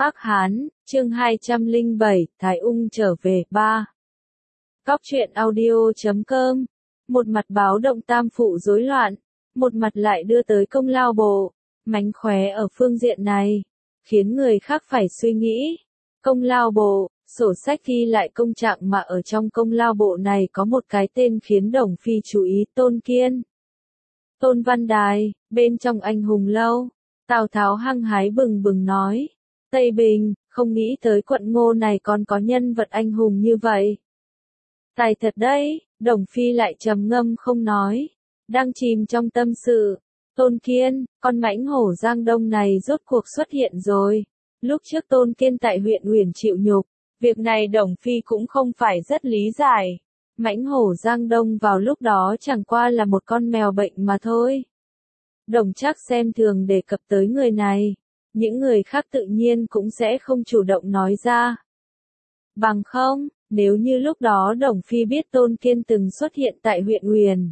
Ác Hán, chương 207, Thái Ung trở về 3. Cóc truyện audio.com. Một mặt báo động tam phụ rối loạn, một mặt lại đưa tới công lao bộ. Mánh khóe ở phương diện này, khiến người khác phải suy nghĩ. Công lao bộ, sổ sách ghi lại công trạng mà ở trong công lao bộ này có một cái tên khiến Đồng Phi chú ý, Tôn Kiên. Tôn Văn Đài, bên trong anh hùng lâu, Tào Tháo hăng hái bừng bừng nói. Tây Bình, không nghĩ tới quận Ngô này còn có nhân vật anh hùng như vậy. Tài thật đấy, Đồng Phi lại trầm ngâm không nói, đang chìm trong tâm sự. Tôn Kiên, con mãnh hổ Giang Đông này rốt cuộc xuất hiện rồi. Lúc trước Tôn Kiên tại huyện Uyển chịu nhục, việc này Đồng Phi cũng không phải rất lý giải. Mãnh hổ Giang Đông vào lúc đó chẳng qua là một con mèo bệnh mà thôi. Đồng Trác xem thường đề cập tới người này. Những người khác tự nhiên cũng sẽ không chủ động nói ra. Bằng không, nếu như lúc đó Đồng Phi biết Tôn Kiên từng xuất hiện tại huyện Uyển,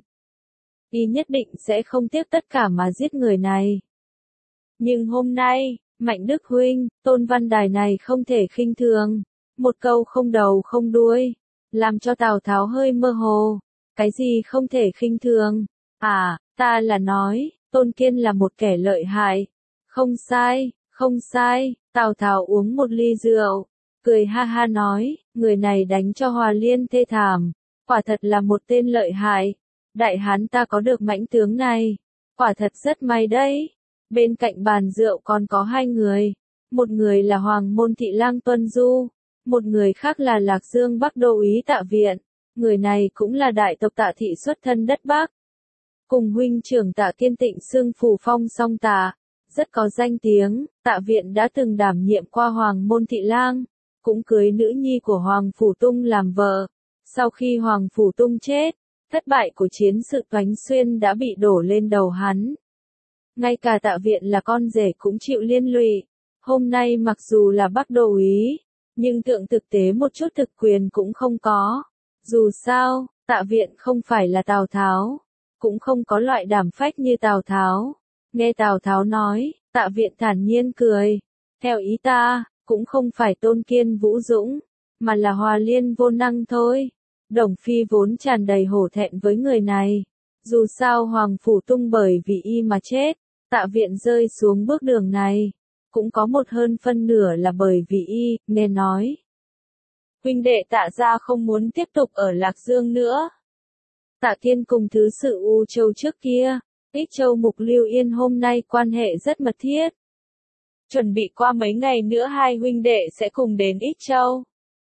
y nhất định sẽ không tiếc tất cả mà giết người này. Nhưng hôm nay, Mạnh Đức huynh, Tôn Văn Đài này không thể khinh thường. Một câu không đầu không đuôi, làm cho Tào Tháo hơi mơ hồ. Cái gì không thể khinh thường? À, ta là nói, Tôn Kiên là một kẻ lợi hại. Không sai, không sai, Tào Tháo uống một ly rượu, cười ha ha nói, người này đánh cho Hòa Liên thê thảm, quả thật là một tên lợi hại. Đại hán ta có được mãnh tướng này, quả thật rất may đấy. Bên cạnh bàn rượu còn có hai người, một người là Hoàng Môn Thị Lang Tuân Du, một người khác là Lạc Dương Bắc Đô úy Tạ Viện, người này cũng là đại tộc Tạ thị xuất thân đất Bắc. Cùng huynh trưởng Tạ Kiên Tịnh xưng Phủ Phong song Tạ, rất có danh tiếng. Tạ Viện đã từng đảm nhiệm qua Hoàng Môn Thị Lang, cũng cưới nữ nhi của Hoàng Phủ Tung làm vợ. Sau khi Hoàng Phủ Tung chết, thất bại của chiến sự Toánh Xuyên đã bị đổ lên đầu hắn. Ngay cả Tạ Viện là con rể cũng chịu liên lụy. Hôm nay mặc dù là Bắc Đô úy, nhưng thượng thực tế một chút thực quyền cũng không có. Dù sao, Tạ Viện không phải là Tào Tháo, cũng không có loại đảm phách như Tào Tháo. Nghe Tào Tháo nói, Tạ Viện thản nhiên cười. Theo ý ta, cũng không phải Tôn Kiên vũ dũng, mà là Hòa Liên vô năng thôi. Đồng Phi vốn tràn đầy hổ thẹn với người này. Dù sao Hoàng Phủ Tung bởi vì y mà chết, Tạ Viện rơi xuống bước đường này, cũng có một hơn phân nửa là bởi vì y. Nghe nói, huynh đệ Tạ gia không muốn tiếp tục ở Lạc Dương nữa. Tạ Kiên cùng thứ sự U Châu trước kia, Ích Châu Mục Lưu Yên hôm nay quan hệ rất mật thiết. Chuẩn bị qua mấy ngày nữa hai huynh đệ sẽ cùng đến Ích Châu.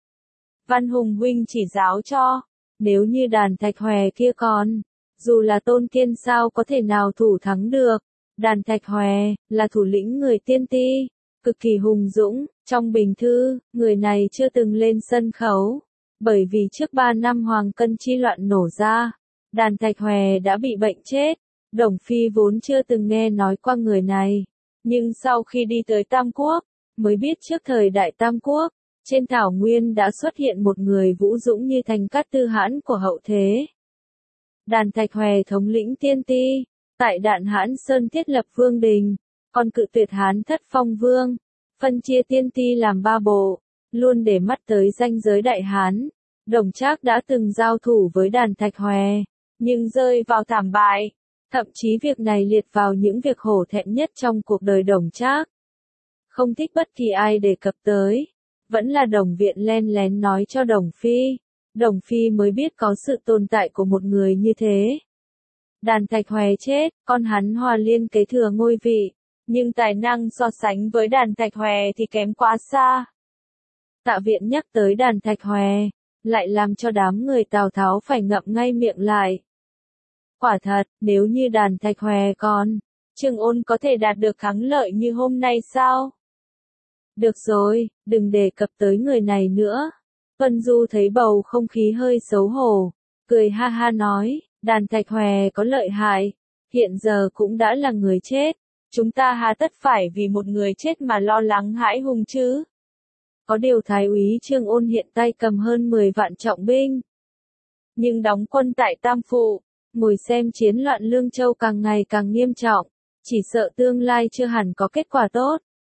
Văn Hùng huynh chỉ giáo cho, nếu như Đàn Thạch Hòe kia còn, dù là Tôn Kiên sao có thể nào thủ thắng được. Đàn Thạch Hòe là thủ lĩnh người Tiên Ti, cực kỳ hùng dũng. Trong bình thư, người này chưa từng lên sân khấu, bởi vì trước 3 năm Hoàng Cân chi loạn nổ ra, Đàn Thạch Hòe đã bị bệnh chết. Đồng Phi vốn chưa từng nghe nói qua người này, nhưng sau khi đi tới Tam Quốc, mới biết trước thời đại Tam Quốc, trên thảo nguyên đã xuất hiện một người vũ dũng như Thành Cát Tư Hãn của hậu thế. Đàn Thạch Hòe thống lĩnh Tiên Ti, tại Đạn Hãn Sơn thiết lập vương đình, còn cự tuyệt Hán Thất Phong Vương, phân chia Tiên Ti làm 3 bộ, luôn để mắt tới ranh giới Đại Hán. Đồng Trác đã từng giao thủ với Đàn Thạch Hòe, nhưng rơi vào thảm bại. Thậm chí việc này liệt vào những việc hổ thẹn nhất trong cuộc đời Đồng Trác. Không thích bất kỳ ai đề cập tới, vẫn là Đồng Viện len lén nói cho Đồng Phi. Đồng Phi mới biết có sự tồn tại của một người như thế. Đàn Thạch Hòe chết, con hắn Hòa Liên kế thừa ngôi vị, nhưng tài năng so sánh với Đàn Thạch Hòe thì kém quá xa. Tạ Viện nhắc tới Đàn Thạch Hòe, lại làm cho đám người Tào Tháo phải ngậm ngay miệng lại. Quả thật, nếu như Đàn Thạch Hòe còn, Trương Ôn có thể đạt được thắng lợi như hôm nay sao? Được rồi, đừng đề cập tới người này nữa. Tuân Du thấy bầu không khí hơi xấu hổ, cười ha ha nói, Đàn Thạch Hòe có lợi hại, hiện giờ cũng đã là người chết, chúng ta hà tất phải vì một người chết mà lo lắng hãi hùng chứ? Có điều Thái úy Trương Ôn hiện tay cầm hơn 10 vạn trọng binh, nhưng đóng quân tại Tam Phụ, ngồi xem chiến loạn Lương Châu càng ngày càng nghiêm trọng, chỉ sợ tương lai chưa hẳn có kết quả tốt.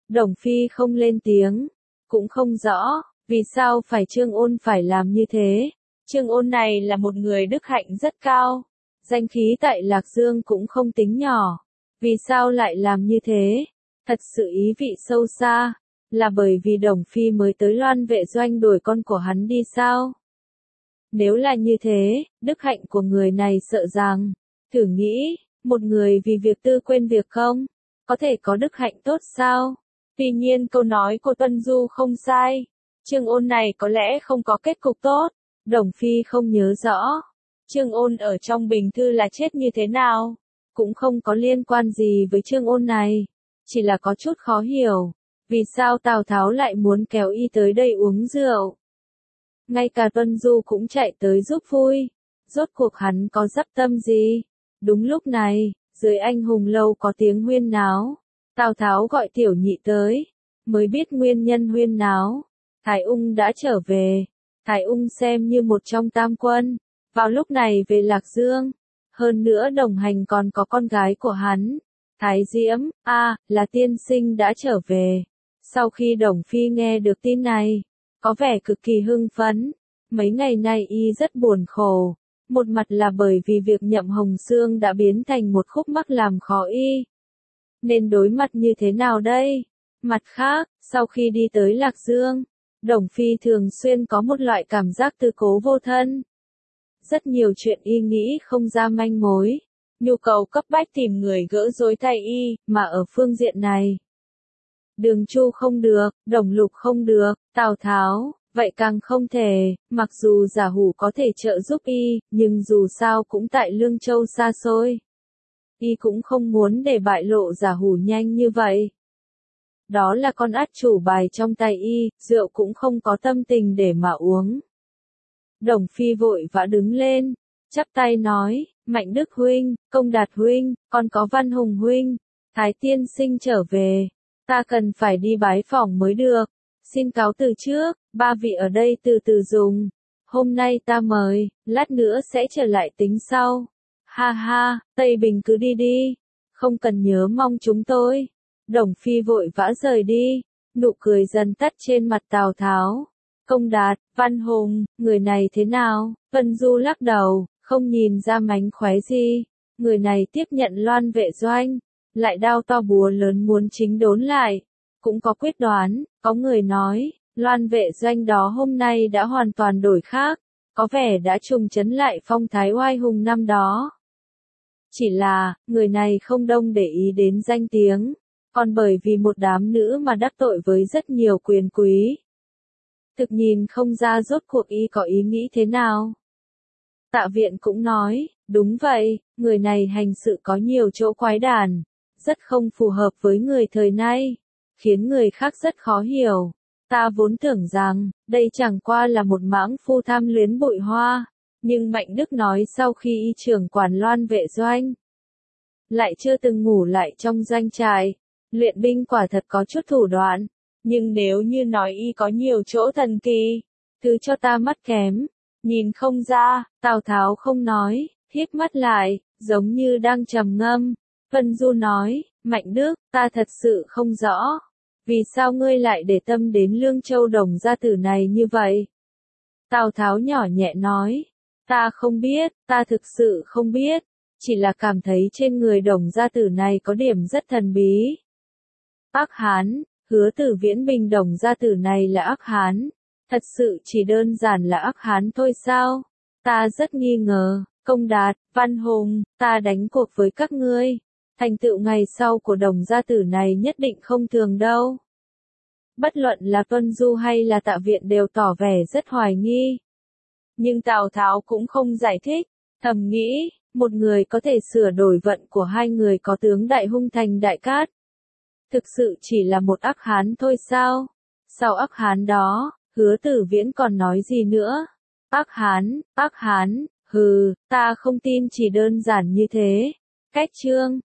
Đồng Phi không lên tiếng, cũng không rõ, vì sao phải Trương Ôn phải làm như thế. Trương Ôn này là một người đức hạnh rất cao, danh khí tại Lạc Dương cũng không tính nhỏ. Vì sao lại làm như thế? Thật sự ý vị sâu xa, là bởi vì Đồng Phi mới tới Loan Vệ Doanh đuổi con của hắn đi sao? Nếu là như thế, đức hạnh của người này sợ rằng, thử nghĩ, một người vì việc tư quên việc không, có thể có đức hạnh tốt sao? Tuy nhiên câu nói của Tuân Du không sai, Trương Ôn này có lẽ không có kết cục tốt, Đồng Phi không nhớ rõ. Trương Ôn ở trong bình thư là chết như thế nào, cũng không có liên quan gì với Trương Ôn này, chỉ là có chút khó hiểu, vì sao Tào Tháo lại muốn kéo y tới đây uống rượu. Ngay cả Tuân Du cũng chạy tới giúp vui, rốt cuộc hắn có dắp tâm gì. Đúng lúc này, dưới anh hùng lâu có tiếng huyên náo, Tào Tháo gọi Tiểu Nhị tới, mới biết nguyên nhân huyên náo. Thái Ung đã trở về, Thái Ung xem như một trong tam quân, vào lúc này về Lạc Dương, hơn nữa đồng hành còn có con gái của hắn, Thái Diễm, là tiên sinh đã trở về. Sau khi Đồng Phi nghe được tin này, có vẻ cực kỳ hưng phấn, mấy ngày nay y rất buồn khổ, một mặt là bởi vì việc Nhậm Hồng Xương đã biến thành một khúc mắc làm khó y. Nên đối mặt như thế nào đây? Mặt khác, sau khi đi tới Lạc Dương, Đồng Phi thường xuyên có một loại cảm giác tư cố vô thân. Rất nhiều chuyện y nghĩ không ra manh mối, nhu cầu cấp bách tìm người gỡ rối thay y, mà ở phương diện này. Đường Chu không được, Đồng Lục không được, Tào Tháo, vậy càng không thể, mặc dù Giả Hủ có thể trợ giúp y, nhưng dù sao cũng tại Lương Châu xa xôi. Y cũng không muốn để bại lộ Giả Hủ nhanh như vậy. Đó là con át chủ bài trong tay y, rượu cũng không có tâm tình để mà uống. Đồng Phi vội vã đứng lên, chắp tay nói, Mạnh Đức huynh, Công Đạt huynh, còn có Văn Hùng huynh, Thái tiên sinh trở về, ta cần phải đi bái phỏng mới được, xin cáo từ trước, ba vị ở đây từ từ dùng, hôm nay ta mời, lát nữa sẽ trở lại tính sau. Ha ha, Tây Bình cứ đi đi, không cần nhớ mong chúng tôi. Đồng Phi vội vã rời đi, nụ cười dần tắt trên mặt Tào Tháo. Công Đạt, Văn Hùng, người này thế nào? Vân Du lắc đầu, không nhìn ra mánh khóe gì. Người này tiếp nhận Loan Vệ Doanh, lại đao to búa lớn muốn chính đốn lại. Cũng có quyết đoán, có người nói, Loan Vệ Doanh đó hôm nay đã hoàn toàn đổi khác, có vẻ đã trùng trấn lại phong thái oai hùng năm đó. Chỉ là, người này không đông để ý đến danh tiếng, còn bởi vì một đám nữ mà đắc tội với rất nhiều quyền quý. Thực nhìn không ra rốt cuộc y có ý nghĩ thế nào. Tạ Viện cũng nói, đúng vậy, người này hành sự có nhiều chỗ quái đản, rất không phù hợp với người thời nay, khiến người khác rất khó hiểu. Ta vốn tưởng rằng, đây chẳng qua là một mãng phu tham luyến bụi hoa, nhưng Mạnh Đức nói sau khi y trưởng quản Loan Vệ Doanh, lại chưa từng ngủ lại trong doanh trại, luyện binh quả thật có chút thủ đoạn, nhưng nếu như nói y có nhiều chỗ thần kỳ, thứ cho ta mắt kém, nhìn không ra. Tào Tháo không nói, híp mắt lại, giống như đang trầm ngâm. Vân Du nói, Mạnh Đức, ta thật sự không rõ, vì sao ngươi lại để tâm đến Lương Châu Đồng gia tử này như vậy? Tào Tháo nhỏ nhẹ nói, ta không biết, ta thực sự không biết, chỉ là cảm thấy trên người Đồng gia tử này có điểm rất thần bí. Ác Hán, Hứa Tử Viễn Bình Đồng gia tử này là ác hán, thật sự chỉ đơn giản là ác hán thôi sao? Ta rất nghi ngờ. Công Đạt, Văn Hùng, ta đánh cuộc với các ngươi, thành tựu ngày sau của Đồng gia tử này nhất định không thường đâu. Bất luận là Tuân Du hay là Tạ Viện đều tỏ vẻ rất hoài nghi. Nhưng Tào Tháo cũng không giải thích, thầm nghĩ, một người có thể sửa đổi vận của hai người có tướng đại hung thành đại cát. Thực sự chỉ là một ác hán thôi sao? Sau ác hán đó, Hứa Tử Viễn còn nói gì nữa? Ác hán, hừ, ta không tin chỉ đơn giản như thế. Cách chương